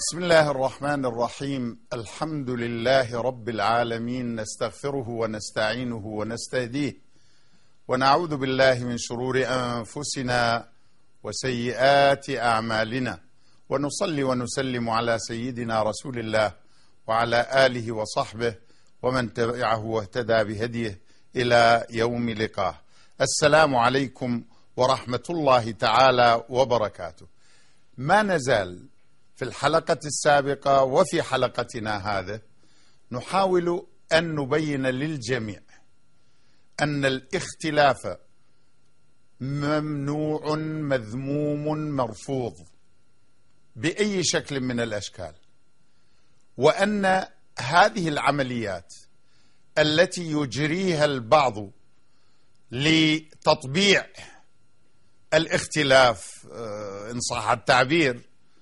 بسم الله الرحمن الرحيم. الحمد لله رب العالمين، نستغفره ونستعينه ونستهديه ونعوذ بالله من شرور أنفسنا وسيئات أعمالنا، ونصلي ونسلم على سيدنا رسول الله وعلى آله وصحبه ومن تبعه واهتدى بهديه إلى يوم لقاه. السلام عليكم ورحمة الله تعالى وبركاته. ما نزال في الحلقة السابقة وفي حلقتنا هذا نحاول أن نبين للجميع أن الاختلاف ممنوع مذموم مرفوض بأي شكل من الأشكال، وأن هذه العمليات التي يجريها البعض لتطبيع الاختلاف إن صح التعبير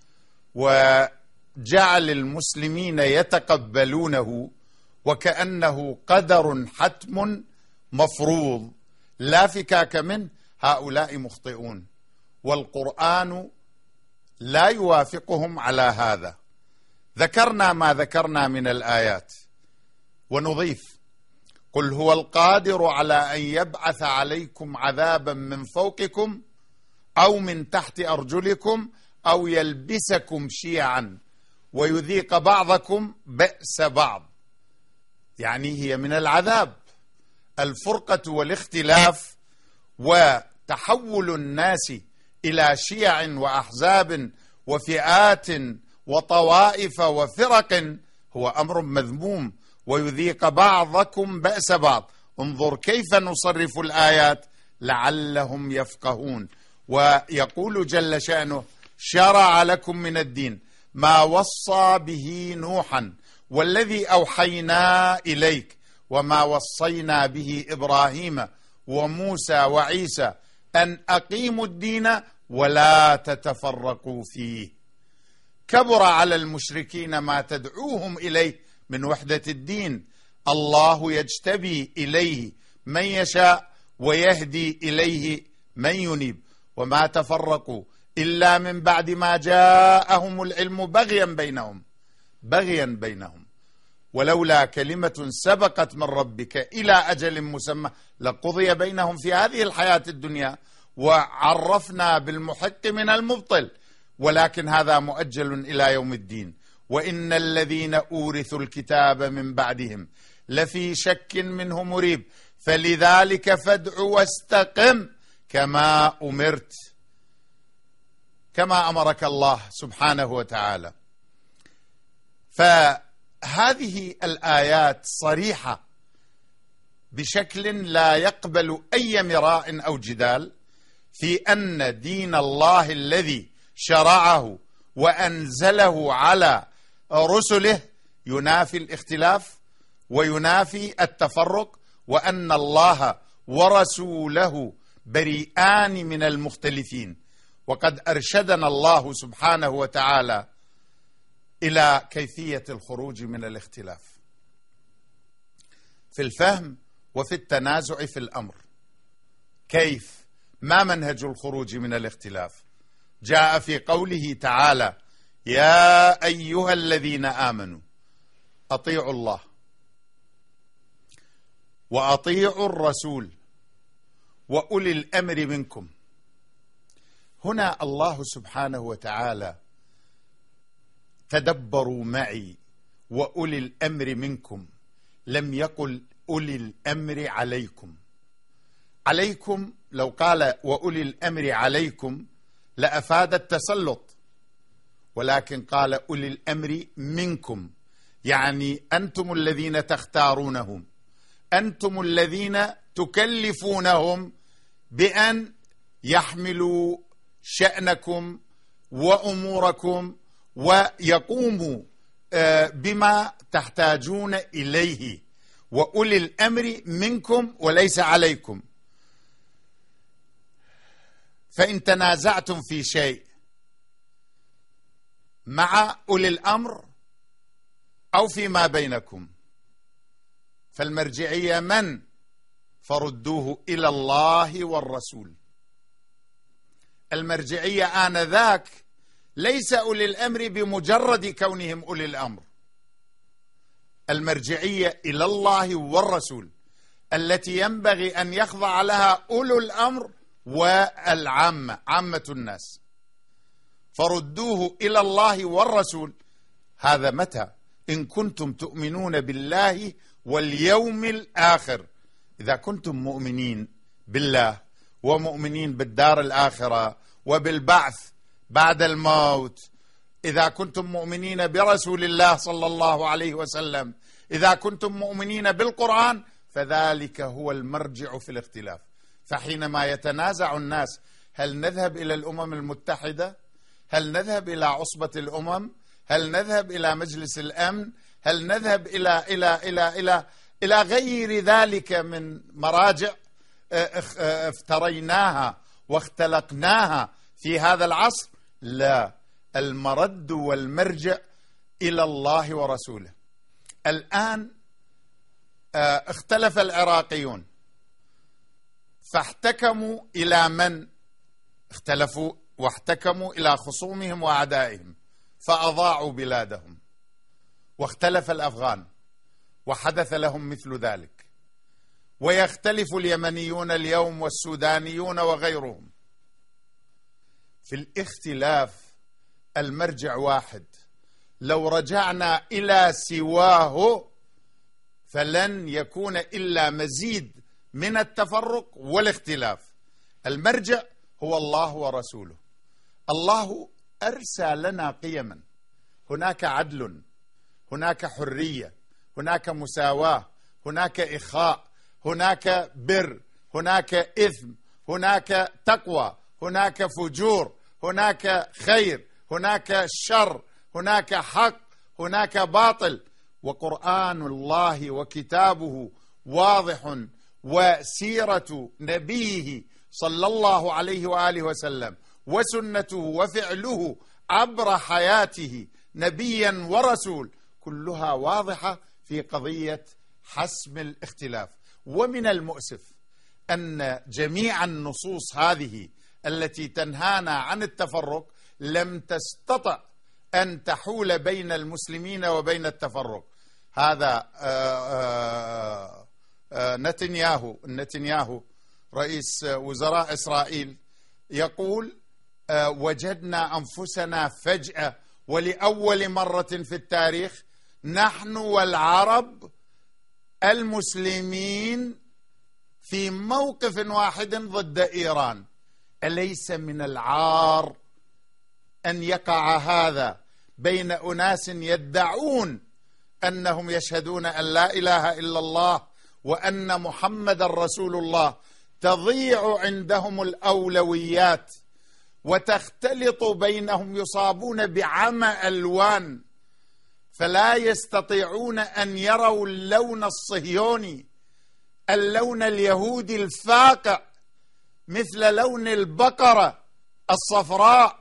وجعل المسلمين يتقبلونه وكأنه قدر حتم مفروض لا فكاك منه، هؤلاء مخطئون، والقرآن لا يوافقهم على هذا. ذكرنا ما ذكرنا من الآيات ونضيف: قل هو القادر على أن يبعث عليكم عذابا من فوقكم أو من تحت أرجلكم أو يلبسكم شيعا ويذيق بعضكم بأس بعض. يعني هي من العذاب الفرقة والاختلاف وتحول الناس إلى شيع وأحزاب وفئات وطوائف وفرق، هو أمر مذموم، ويذيق بعضكم بأس بعض. انظر كيف نصرف الآيات لعلهم يفقهون. ويقول جل شأنه: شرع لكم من الدين ما وصى به نوحا والذي أوحينا إليك وما وصينا به إبراهيم وموسى وعيسى أن أقيموا الدين ولا تتفرقوا فيه. كبر على المشركين ما تدعوهم إليه من وحدة الدين. الله يجتبي إليه من يشاء ويهدي إليه من ينيب، وما تفرقوا إلا من بعد ما جاءهم العلم بغيا بينهم ولولا كلمة سبقت من ربك إلى أجل مسمى لقضي بينهم في هذه الحياة الدنيا وعرفنا بالمحق من المبطل، ولكن هذا مؤجل إلى يوم الدين. وإن الذين أورثوا الكتاب من بعدهم لفي شك منه مريب، فلذلك فادع واستقم كما أمرت، كما أمرك الله سبحانه وتعالى. فهذه الآيات صريحة بشكل لا يقبل أي مراء أو جدال في أن دين الله الذي شرعه وأنزله على رسله ينافي الاختلاف وينافي التفرق، وأن الله ورسوله بريئان من المختلفين. وقد أرشدنا الله سبحانه وتعالى إلى كيفية الخروج من الاختلاف في الفهم وفي التنازع في الأمر. كيف؟ ما منهج الخروج من الاختلاف؟ جاء في قوله تعالى: يا أيها الذين آمنوا أطيعوا الله وأطيعوا الرسول وأولي الأمر منكم. هنا الله سبحانه وتعالى، تدبروا معي، وأولي الأمر منكم، لم يقل أولي الأمر عليكم. عليكم لو قال وأولي الأمر عليكم لأفاد التسلط، ولكن قال أولي الأمر منكم، يعني أنتم الذين تختارونهم، أنتم الذين تكلفونهم بأن يحملوا شأنكم وأموركم ويقوموا بما تحتاجون إليه. وأولي الأمر منكم وليس عليكم. فإن تنازعتم في شيء مع أولي الأمر أو فيما بينكم فالمرجعية من؟ فردوه إلى الله والرسول. المرجعية آنذاك ليس أولي الأمر بمجرد كونهم أولي الأمر. المرجعية إلى الله والرسول التي ينبغي أن يخضع لها أولو الأمر والعامة، عامة الناس. فردوه إلى الله والرسول. هذا متى؟ إن كنتم تؤمنون بالله واليوم الآخر. إذا كنتم مؤمنين بالله ومؤمنين بالدار الآخرة وبالبعث بعد الموت، إذا كنتم مؤمنين برسول الله صلى الله عليه وسلم، إذا كنتم مؤمنين بالقرآن، فذلك هو المرجع في الاختلاف. فحينما يتنازع الناس هل نذهب إلى الأمم المتحدة؟ هل نذهب إلى عصبة الأمم؟ هل نذهب إلى مجلس الأمن؟ هل نذهب إلى غير ذلك من مراجع افتريناها واختلقناها في هذا العصر؟ لا، المرد والمرجع إلى الله ورسوله. الآن اختلف العراقيون فاحتكموا إلى من؟ اختلفوا واحتكموا إلى خصومهم وأعدائهم فأضاعوا بلادهم. واختلف الأفغان وحدث لهم مثل ذلك، ويختلف اليمنيون اليوم والسودانيون وغيرهم. في الاختلاف المرجع واحد. لو رجعنا إلى سواه فلن يكون إلا مزيد من التفرق والاختلاف. المرجع هو الله ورسوله. الله أرسى لنا قيما، هناك عدل، هناك حرية، هناك مساواة، هناك إخاء، هناك بر، هناك إثم، هناك تقوى، هناك فجور، هناك خير، هناك شر، هناك حق، هناك باطل. وقرآن الله وكتابه واضح، وسيرة نبيه صلى الله عليه وآله وسلم وسنته وفعله عبر حياته نبيا ورسول كلها واضحة في قضية حسم الاختلاف. ومن المؤسف أن جميع النصوص هذه التي تنهانا عن التفرق لم تستطع أن تحول بين المسلمين وبين التفرق. هذا نتنياهو رئيس وزراء إسرائيل يقول: وجدنا أنفسنا فجأة ولأول مرة في التاريخ نحن والعرب المسلمين في موقف واحد ضد إيران. أليس من العار أن يقع هذا بين أناس يدعون أنهم يشهدون أن لا إله إلا الله وأن محمد رسول الله، تضيع عندهم الأولويات وتختلط بينهم، يصابون بعمى ألوان فلا يستطيعون أن يروا اللون الصهيوني، اللون اليهودي الفاقع، مثل لون البقرة الصفراء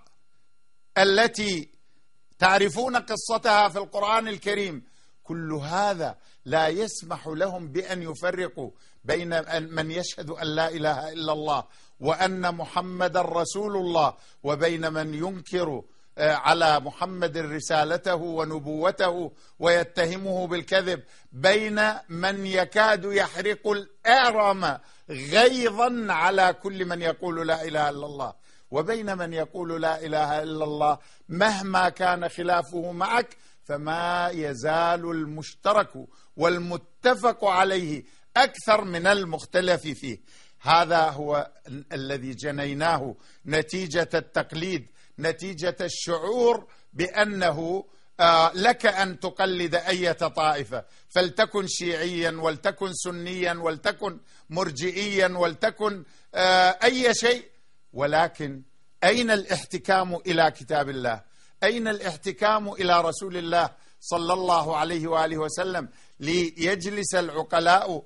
التي تعرفون قصتها في القرآن الكريم. كل هذا لا يسمح لهم بأن يفرقوا بين من يشهد أن لا إله إلا الله وأن محمد رسول الله وبين من ينكر على محمد رسالته ونبوته ويتهمه بالكذب، بين من يكاد يحرق الأعرام غيظا على كل من يقول لا إله إلا الله، وبين من يقول لا إله إلا الله مهما كان خلافه معك فما يزال المشترك والمتفق عليه أكثر من المختلف فيه. هذا هو الذي جنيناه نتيجة التقليد، نتيجة الشعور بأنه لك أن تقلد أي طائفة، فلتكن شيعيا ولتكن سنيا ولتكن مرجئيا ولتكن أي شيء. ولكن أين الاحتكام إلى كتاب الله؟ أين الاحتكام إلى رسول الله صلى الله عليه وآله وسلم ليجلس العقلاء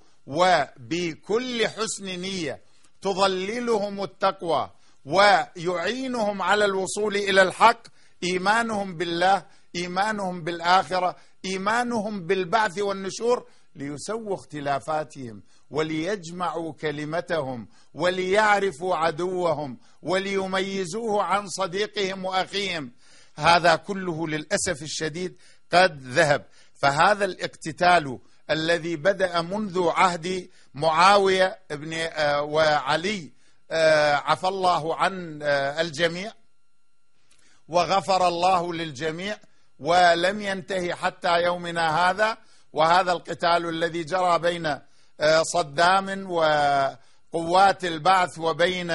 وبكل حسن نية تظللهم التقوى ويعينهم على الوصول إلى الحق؟ إيمانهم بالله، إيمانهم بالآخرة، إيمانهم بالبعث والنشور، ليسووا اختلافاتهم وليجمعوا كلمتهم وليعرفوا عدوهم وليميزوه عن صديقهم وأخيهم. هذا كله للأسف الشديد قد ذهب. فهذا الاقتتال الذي بدأ منذ عهد معاوية وعلي عفى الله عن الجميع وغفر الله للجميع، ولم ينتهي حتى يومنا هذا. وهذا القتال الذي جرى بين صدام وقوات البعث وبين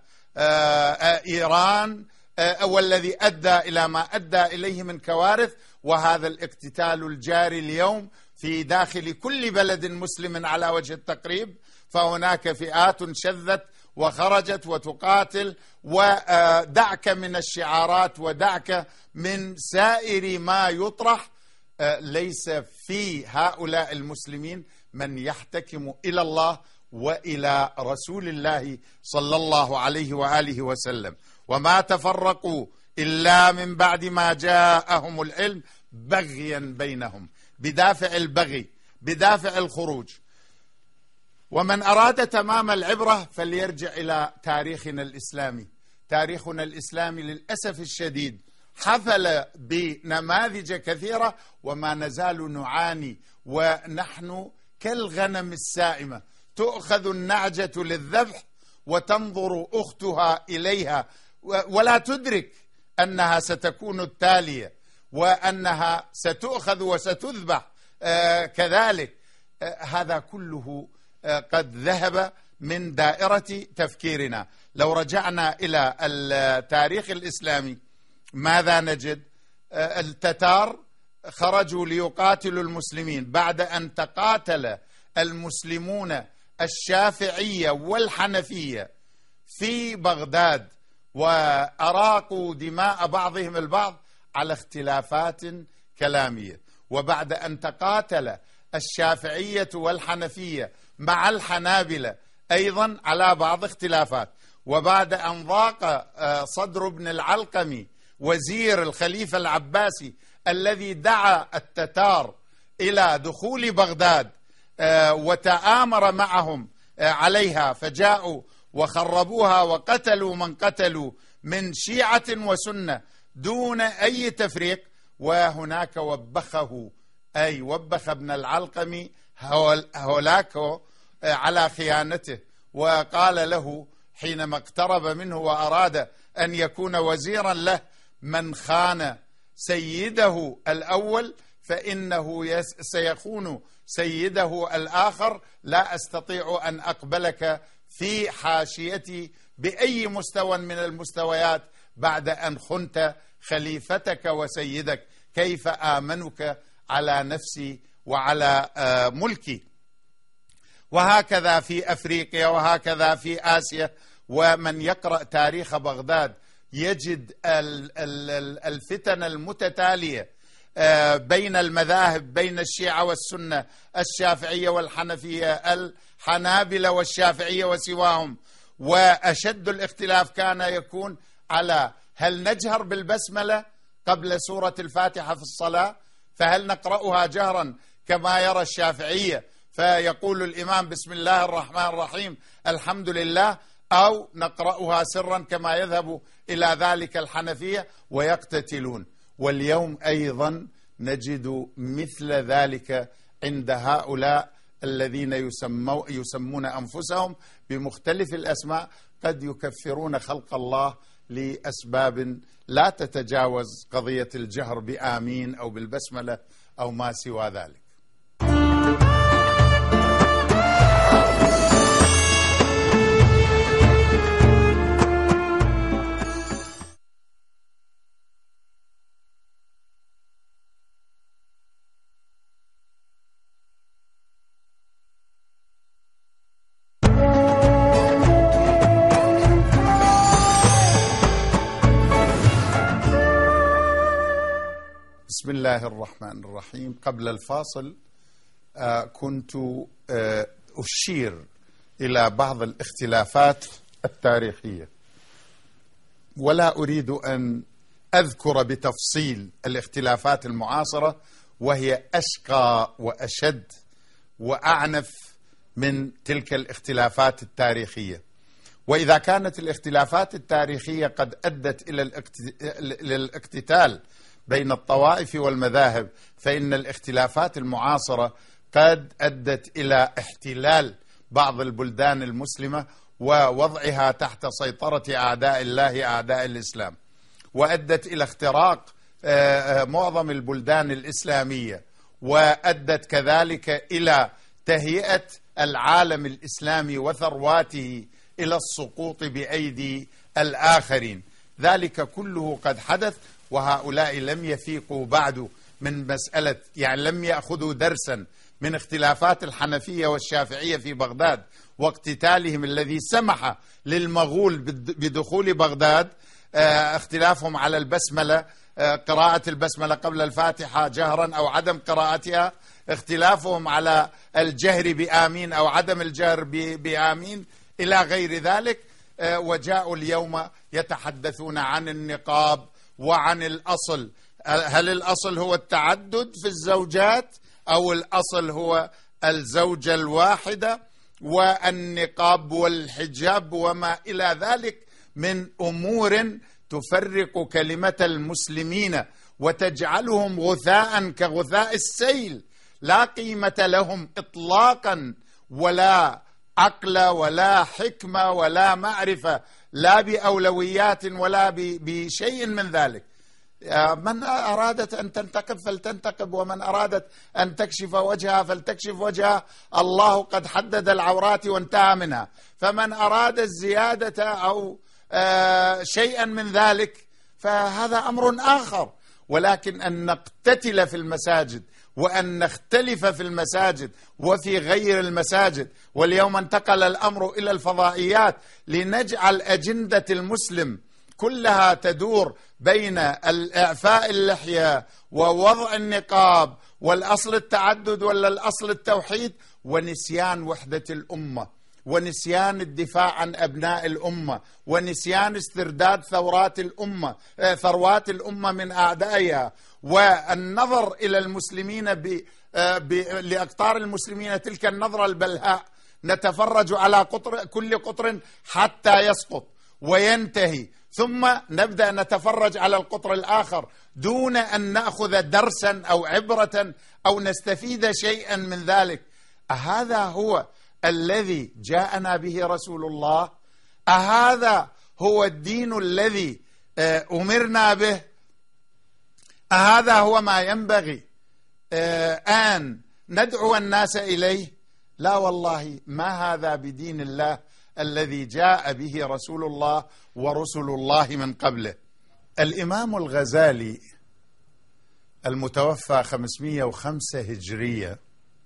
إيران، والذي أدى إلى ما أدى إليه من كوارث. وهذا الاقتتال الجاري اليوم في داخل كل بلد مسلم على وجه التقريب، فهناك فئات شذت وخرجت وتقاتل. ودعك من الشعارات ودعك من سائر ما يطرح، ليس في هؤلاء المسلمين من يحتكم إلى الله وإلى رسول الله صلى الله عليه وآله وسلم. وما تفرقوا إلا من بعد ما جاءهم العلم بغيا بينهم، بدافع البغي، بدافع الخروج. ومن أراد تمام العبرة فليرجع إلى تاريخنا الإسلامي. تاريخنا الإسلامي للأسف الشديد حفل بنماذج كثيرة، وما نزال نعاني، ونحن كالغنم السائمة، تؤخذ النعجة للذبح وتنظر أختها إليها ولا تدرك أنها ستكون التالية، وأنها ستؤخذ وستذبح كذلك. هذا كله قد ذهب من دائرة تفكيرنا. لو رجعنا إلى التاريخ الإسلامي ماذا نجد؟ التتار خرجوا ليقاتلوا المسلمين بعد أن تقاتل المسلمون الشافعية والحنفية في بغداد، وأراقوا دماء بعضهم البعض على اختلافات كلامية. وبعد أن تقاتل الشافعية والحنفية مع الحنابلة أيضا على بعض اختلافات، وبعد أن ضاق صدر ابن العلقمي وزير الخليفة العباسي الذي دعا التتار إلى دخول بغداد وتآمر معهم عليها، فجاءوا وخربوها وقتلوا من قتلوا من شيعة وسنة دون أي تفريق. وهناك وبخه، أي وبخ ابن العلقمي هولاكو على خيانته، وقال له حينما اقترب منه وأراد أن يكون وزيرا له: من خان سيده الأول فإنه سيخون سيده الآخر، لا أستطيع أن أقبلك في حاشيتي بأي مستوى من المستويات بعد أن خنت خليفتك وسيدك، كيف آمنك على نفسي وعلى ملكي. وهكذا في أفريقيا، وهكذا في آسيا. ومن يقرأ تاريخ بغداد يجد الفتن المتتالية بين المذاهب، بين الشيعة والسنة، الشافعية والحنفية، الحنابلة والشافعية وسواهم. وأشد الاختلاف كان يكون على هل نجهر بالبسملة قبل سورة الفاتحة في الصلاة، فهل نقرأها جهرا كما يرى الشافعية فيقول الإمام بسم الله الرحمن الرحيم الحمد لله، أو نقرأها سرا كما يذهب إلى ذلك الحنفية ويقتتلون. واليوم أيضا نجد مثل ذلك عند هؤلاء الذين يسمون أنفسهم بمختلف الأسماء، قد يكفرون خلق الله لأسباب لا تتجاوز قضية الجهر بآمين أو بالبسملة أو ما سوى ذلك. بسم الله الرحمن الرحيم. قبل الفاصل كنت أشير إلى بعض الاختلافات التاريخية، ولا أريد أن أذكر بتفصيل الاختلافات المعاصرة، وهي أشقى وأشد وأعنف من تلك الاختلافات التاريخية. وإذا كانت الاختلافات التاريخية قد أدت إلى الاقتتال بين الطوائف والمذاهب، فإن الاختلافات المعاصرة قد أدت إلى احتلال بعض البلدان المسلمة ووضعها تحت سيطرة أعداء الله أعداء الإسلام، وأدت إلى اختراق معظم البلدان الإسلامية، وأدت كذلك إلى تهيئة العالم الإسلامي وثرواته إلى السقوط بأيدي الآخرين. ذلك كله قد حدث، وهؤلاء لم يفيقوا بعد من مسألة، يعني لم يأخذوا درسا من اختلافات الحنفية والشافعية في بغداد واقتتالهم الذي سمح للمغول بدخول بغداد، اختلافهم على البسملة، قراءة البسملة قبل الفاتحة جهرا أو عدم قراءتها، اختلافهم على الجهر بآمين أو عدم الجهر بآمين إلى غير ذلك. وجاءوا اليوم يتحدثون عن النقاب وعن الأصل. هل الأصل هو التعدد في الزوجات أو الأصل هو الزوجة الواحدة؟ والنقاب والحجاب وما إلى ذلك من أمور تفرق كلمة المسلمين وتجعلهم غثاء كغثاء السيل، لا قيمة لهم إطلاقا، ولا عقل ولا حكمة ولا معرفة، لا بأولويات ولا بشيء من ذلك. من أرادت أن تنتقب فلتنتقب، ومن أرادت أن تكشف وجهها فلتكشف وجهها، الله قد حدد العورات وانتهى منها. فمن أراد الزيادة أو شيئا من ذلك فهذا أمر آخر، ولكن أن نقتتل في المساجد وأن نختلف في المساجد وفي غير المساجد، واليوم انتقل الأمر إلى الفضائيات لنجعل أجندة المسلم كلها تدور بين الإعفاء اللحية ووضع النقاب والأصل التعدد ولا الأصل التوحيد، ونسيان وحدة الأمة، ونسيان الدفاع عن أبناء الأمة، ونسيان استرداد ثروات الأمة من أعدائها، والنظر إلى المسلمين لأقطار المسلمين تلك النظرة البلهاء. نتفرج على كل قطر حتى يسقط وينتهي، ثم نبدأ نتفرج على القطر الآخر دون أن نأخذ درسا أو عبرة أو نستفيد شيئا من ذلك. أهذا هو الذي جاءنا به رسول الله؟ أهذا هو الدين الذي أمرنا به؟ أهذا هو ما ينبغي أن ندعو الناس إليه؟ لا والله، ما هذا بدين الله الذي جاء به رسول الله ورسل الله من قبله. الإمام الغزالي المتوفى 505 هجرية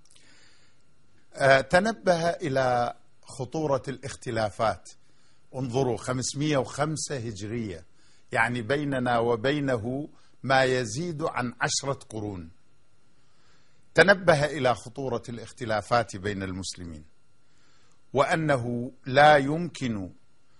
تنبه إلى خطورة الاختلافات. انظروا، 505 هجرية، يعني بيننا وبينه ما يزيد عن 10 قرون. تنبه إلى خطورة الاختلافات بين المسلمين، وأنه لا يمكن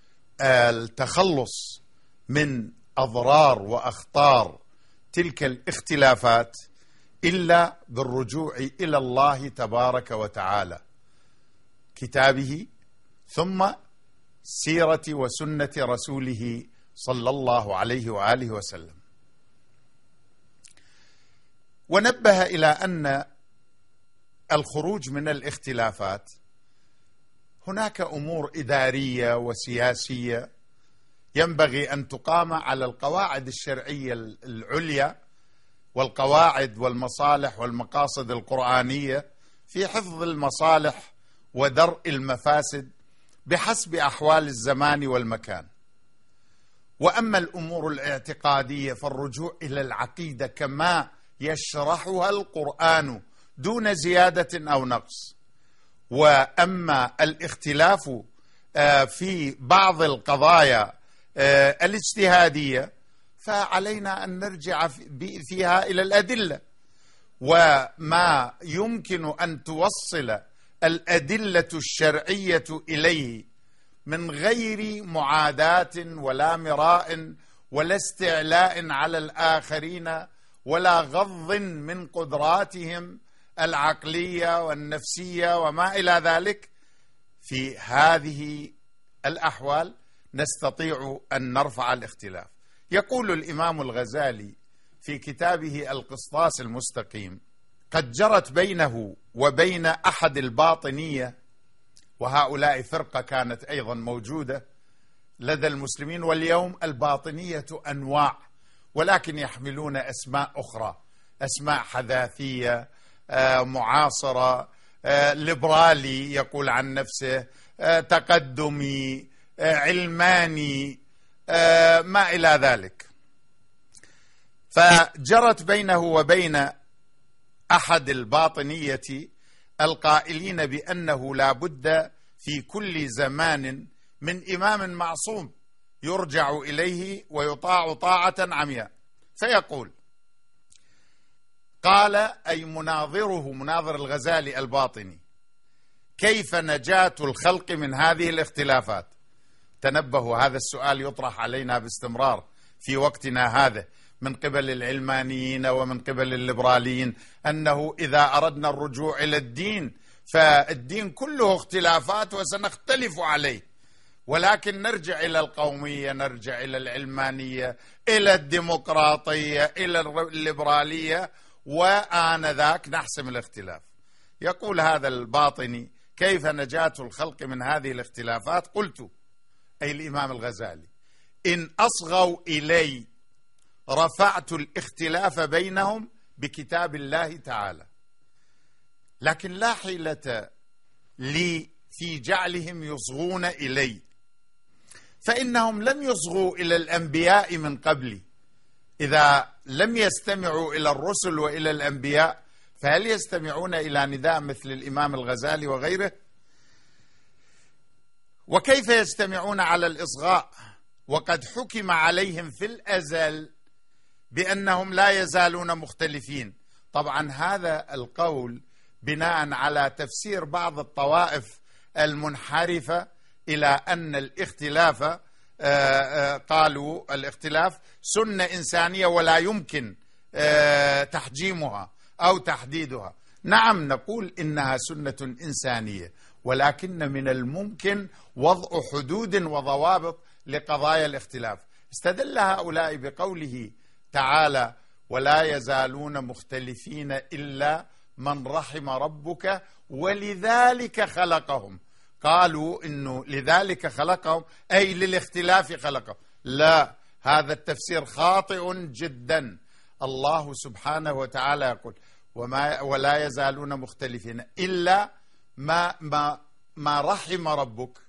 التخلص من أضرار وأخطار تلك الاختلافات إلا بالرجوع إلى الله تبارك وتعالى، كتابه، ثم سيرة وسنة رسوله صلى الله عليه وآله وسلم. ونبه إلى أن الخروج من الاختلافات هناك أمور إدارية وسياسية ينبغي أن تقام على القواعد الشرعية العليا والقواعد والمصالح والمقاصد القرآنية في حفظ المصالح ودرء المفاسد بحسب أحوال الزمان والمكان. وأما الأمور الاعتقادية فالرجوع إلى العقيدة كما يشرحها القرآن دون زيادة أو نقص. وأما الاختلاف في بعض القضايا الاجتهادية فعلينا أن نرجع فيها إلى الأدلة، وما يمكن أن توصل الأدلة الشرعية إليه من غير معاداة ولا مراء ولا استعلاء على الآخرين ولا غض من قدراتهم العقلية والنفسية وما إلى ذلك. في هذه الأحوال نستطيع أن نرفع الاختلاف. يقول الإمام الغزالي في كتابه القسطاس المستقيم: قد جرت بينه وبين أحد الباطنية، وهؤلاء فرقة كانت أيضا موجودة لدى المسلمين، واليوم الباطنية أنواع، ولكن يحملون أسماء أخرى، أسماء حداثية معاصرة، ليبرالي يقول عن نفسه، تقدمي، علماني، ما إلى ذلك. فجرت بينه وبين أحد الباطنية القائلين بأنه لا بد في كل زمان من إمام معصوم يرجع إليه ويطاع طاعة عمياء. فيقول: قال أي مناظره، مناظر الغزالي الباطني: كيف نجاة الخلق من هذه الاختلافات؟ تنبهوا، هذا السؤال يطرح علينا باستمرار في وقتنا هذا من قبل العلمانيين ومن قبل الليبراليين، أنه إذا أردنا الرجوع إلى الدين فالدين كله اختلافات وسنختلف عليه، ولكن نرجع إلى القومية، نرجع إلى العلمانية، إلى الديمقراطية، إلى الليبرالية، وآنذاك نحسم الاختلاف. يقول هذا الباطني: كيف نجاة الخلق من هذه الاختلافات؟ قلت، أي الإمام الغزالي: إن أصغوا إلي رفعت الاختلاف بينهم بكتاب الله تعالى، لكن لا حيلة لي في جعلهم يصغون إلي، فإنهم لم يصغوا إلى الأنبياء من قبلي. إذا لم يستمعوا إلى الرسل وإلى الأنبياء فهل يستمعون إلى نداء مثل الإمام الغزالي وغيره؟ وكيف يستمعون على الإصغاء وقد حكم عليهم في الأزل بأنهم لا يزالون مختلفين؟ طبعا هذا القول بناء على تفسير بعض الطوائف المنحرفة إلى أن الاختلاف، قالوا الاختلاف سنة إنسانية ولا يمكن تحجيمها أو تحديدها. نعم، نقول إنها سنة إنسانية، ولكن من الممكن وضع حدود وضوابط لقضايا الاختلاف. استدل هؤلاء بقوله تعالى: ولا يزالون مختلفين إلا من رحم ربك ولذلك خلقهم. قالوا إنه لذلك خلقهم أي للاختلاف خلقهم. لا، هذا التفسير خاطئ جدا. الله سبحانه وتعالى يقول: ولا يزالون مختلفين إلا ما رحم ربك،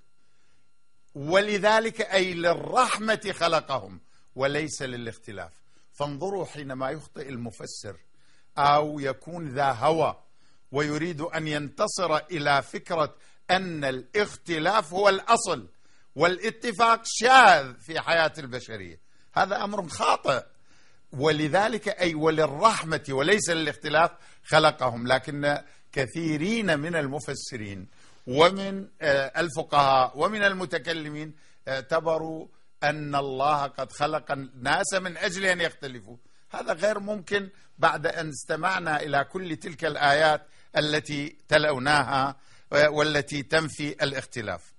ولذلك أي للرحمة خلقهم وليس للاختلاف. فانظروا، حينما يخطئ المفسر أو يكون ذا هوى ويريد أن ينتصر إلى فكرة أن الاختلاف هو الأصل والاتفاق شاذ في حياة البشرية، هذا أمر خاطئ. ولذلك أي وللرحمة وليس للاختلاف خلقهم. لكن كثيرين من المفسرين ومن الفقهاء ومن المتكلمين اعتبروا أن الله قد خلق الناس من أجل أن يختلفوا. هذا غير ممكن بعد أن استمعنا إلى كل تلك الآيات التي تلوناها والتي تنفي الاختلاف.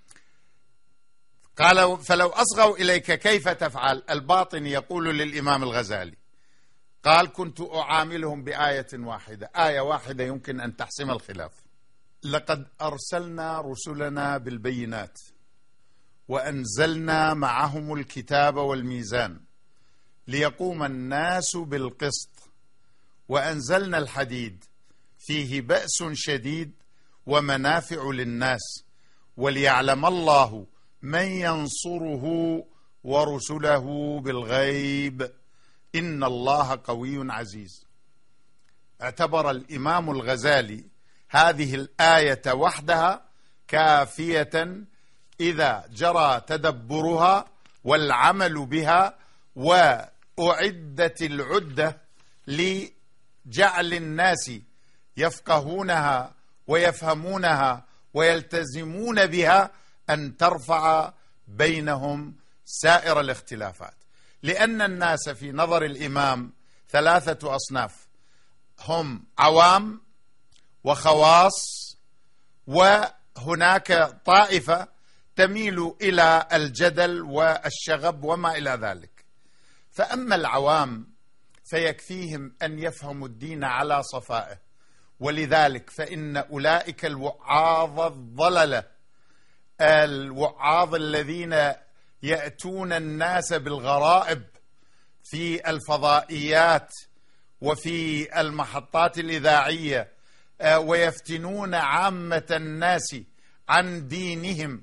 قال: فلو أصغوا إليك كيف تفعل؟ الباطن يقول للإمام الغزالي، قال: كنت أعاملهم بآية واحدة، آية واحدة يمكن أن تحسم الخلاف. لقد أرسلنا رسلنا بالبينات وأنزلنا معهم الكتاب والميزان ليقوم الناس بالقسط، وأنزلنا الحديد فيه بأس شديد ومنافع للناس وليعلم الله من ينصره ورسله بالغيب إن الله قوي عزيز. اعتبر الإمام الغزالي هذه الآية وحدها كافية إذا جرى تدبرها والعمل بها وأعدت العدة لجعل الناس يفقهونها ويفهمونها ويلتزمون بها، أن ترفع بينهم سائر الاختلافات. لأن الناس في نظر الإمام ثلاثة أصناف: هم عوام وخواص، وهناك طائفة تميل إلى الجدل والشغب وما إلى ذلك. فأما العوام فيكفيهم أن يفهموا الدين على صفائه، ولذلك فإن أولئك الوعاظ الضللة، الوعاظ الذين يأتون الناس بالغرائب في الفضائيات وفي المحطات الإذاعية ويفتنون عامة الناس عن دينهم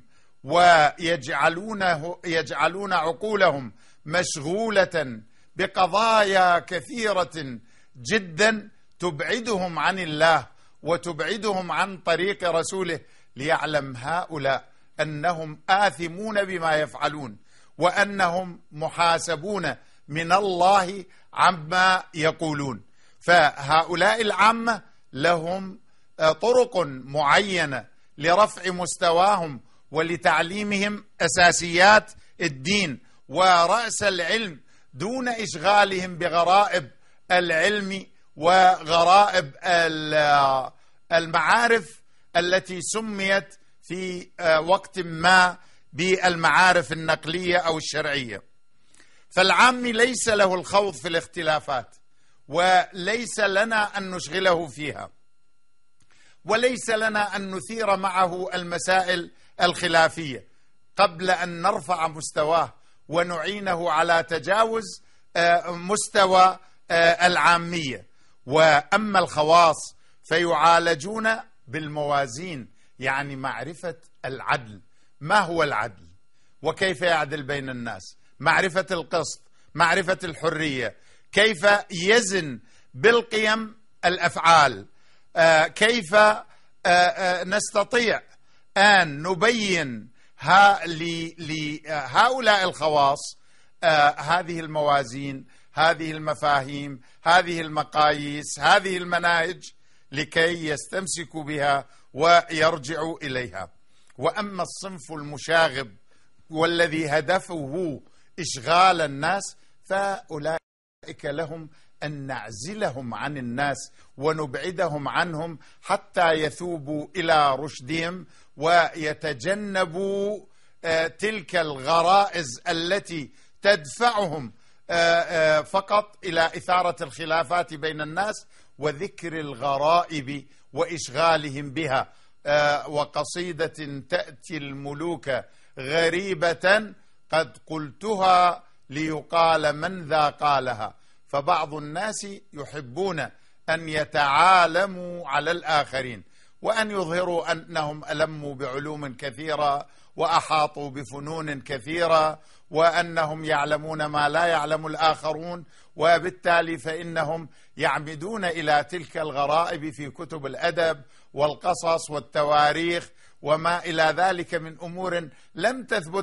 ويجعلون عقولهم مشغولة بقضايا كثيرة جدا تبعدهم عن الله وتبعدهم عن طريق رسوله، ليعلم هؤلاء أنهم آثمون بما يفعلون وأنهم محاسبون من الله عما يقولون. فهؤلاء العامة لهم طرق معينة لرفع مستواهم ولتعليمهم أساسيات الدين ورأس العلم دون إشغالهم بغرائب العلم وغرائب المعارف التي سميت في وقت ما بالمعارف النقلية أو الشرعية. فالعام ليس له الخوض في الاختلافات، وليس لنا أن نشغله فيها، وليس لنا أن نثير معه المسائل الخلافية قبل أن نرفع مستواه ونعينه على تجاوز مستوى العامية. وأما الخواص فيعالجون بالموازين، يعني معرفة العدل. ما هو العدل وكيف يعدل بين الناس؟ معرفة القسط، معرفة الحرية، كيف يزن بالقيم الأفعال، كيف نستطيع أن نبين لهؤلاء الخواص هذه الموازين، هذه المفاهيم، هذه المقاييس، هذه المناهج، لكي يستمسكوا بها ويرجعوا إليها. وأما الصنف المشاغب والذي هدفه إشغال الناس فأولئك لهم أن نعزلهم عن الناس ونبعدهم عنهم حتى يثوبوا إلى رشدهم ويتجنبوا تلك الغرائز التي تدفعهم فقط إلى إثارة الخلافات بين الناس وذكر الغرائب وإشغالهم بها. وقصيدة تأتي الملوك غريبة قد قلتها ليقال من ذا قالها. فبعض الناس يحبون أن يتعالموا على الآخرين وأن يظهروا أنهم ألموا بعلوم كثيرة وأحاطوا بفنون كثيرة وأنهم يعلمون ما لا يعلم الآخرون، وبالتالي فإنهم يعمدون إلى تلك الغرائب في كتب الأدب والقصص والتواريخ وما إلى ذلك من أمور لم تثبت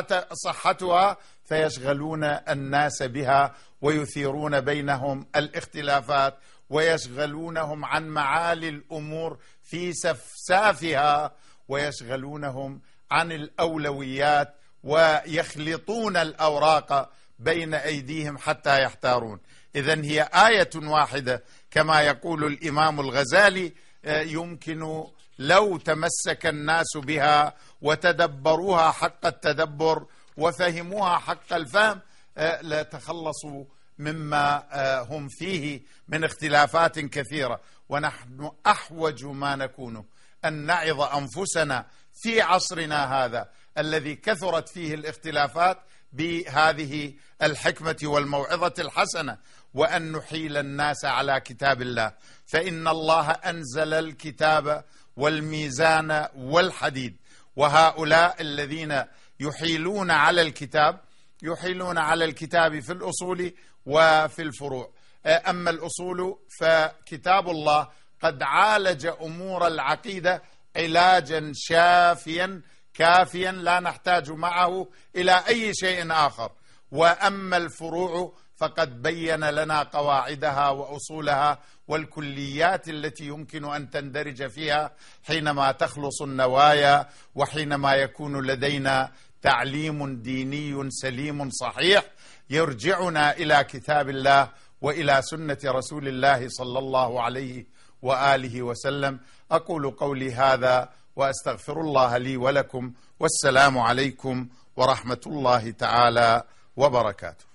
صحتها، فيشغلون الناس بها ويثيرون بينهم الاختلافات ويشغلونهم عن معالي الأمور في سفسافها ويشغلونهم عن الأولويات ويخلطون الأوراق بين أيديهم حتى يحتارون. إذن هي آية واحدة كما يقول الإمام الغزالي، يمكن لو تمسك الناس بها وتدبروها حق التدبر وفهموها حق الفهم لتخلصوا مما هم فيه من اختلافات كثيرة. ونحن أحوج ما نكون أن نعظ أنفسنا في عصرنا هذا الذي كثرت فيه الاختلافات بهذه الحكمة والموعظة الحسنة، وأن نحيل الناس على كتاب الله. فإن الله أنزل الكتاب والميزان والحديد، وهؤلاء الذين يحيلون على الكتاب يحيلون على الكتاب في الأصول وفي الفروع. أما الأصول فكتاب الله قد عالج أمور العقيدة علاجا شافيا كافيا لا نحتاج معه إلى أي شيء آخر. وأما الفروع فقد بين لنا قواعدها وأصولها والكليات التي يمكن أن تندرج فيها حينما تخلص النوايا وحينما يكون لدينا تعليم ديني سليم صحيح يرجعنا إلى كتاب الله وإلى سنة رسول الله صلى الله عليه وآله وسلم. أقول قولي هذا وأستغفر الله لي ولكم، والسلام عليكم ورحمة الله تعالى وبركاته.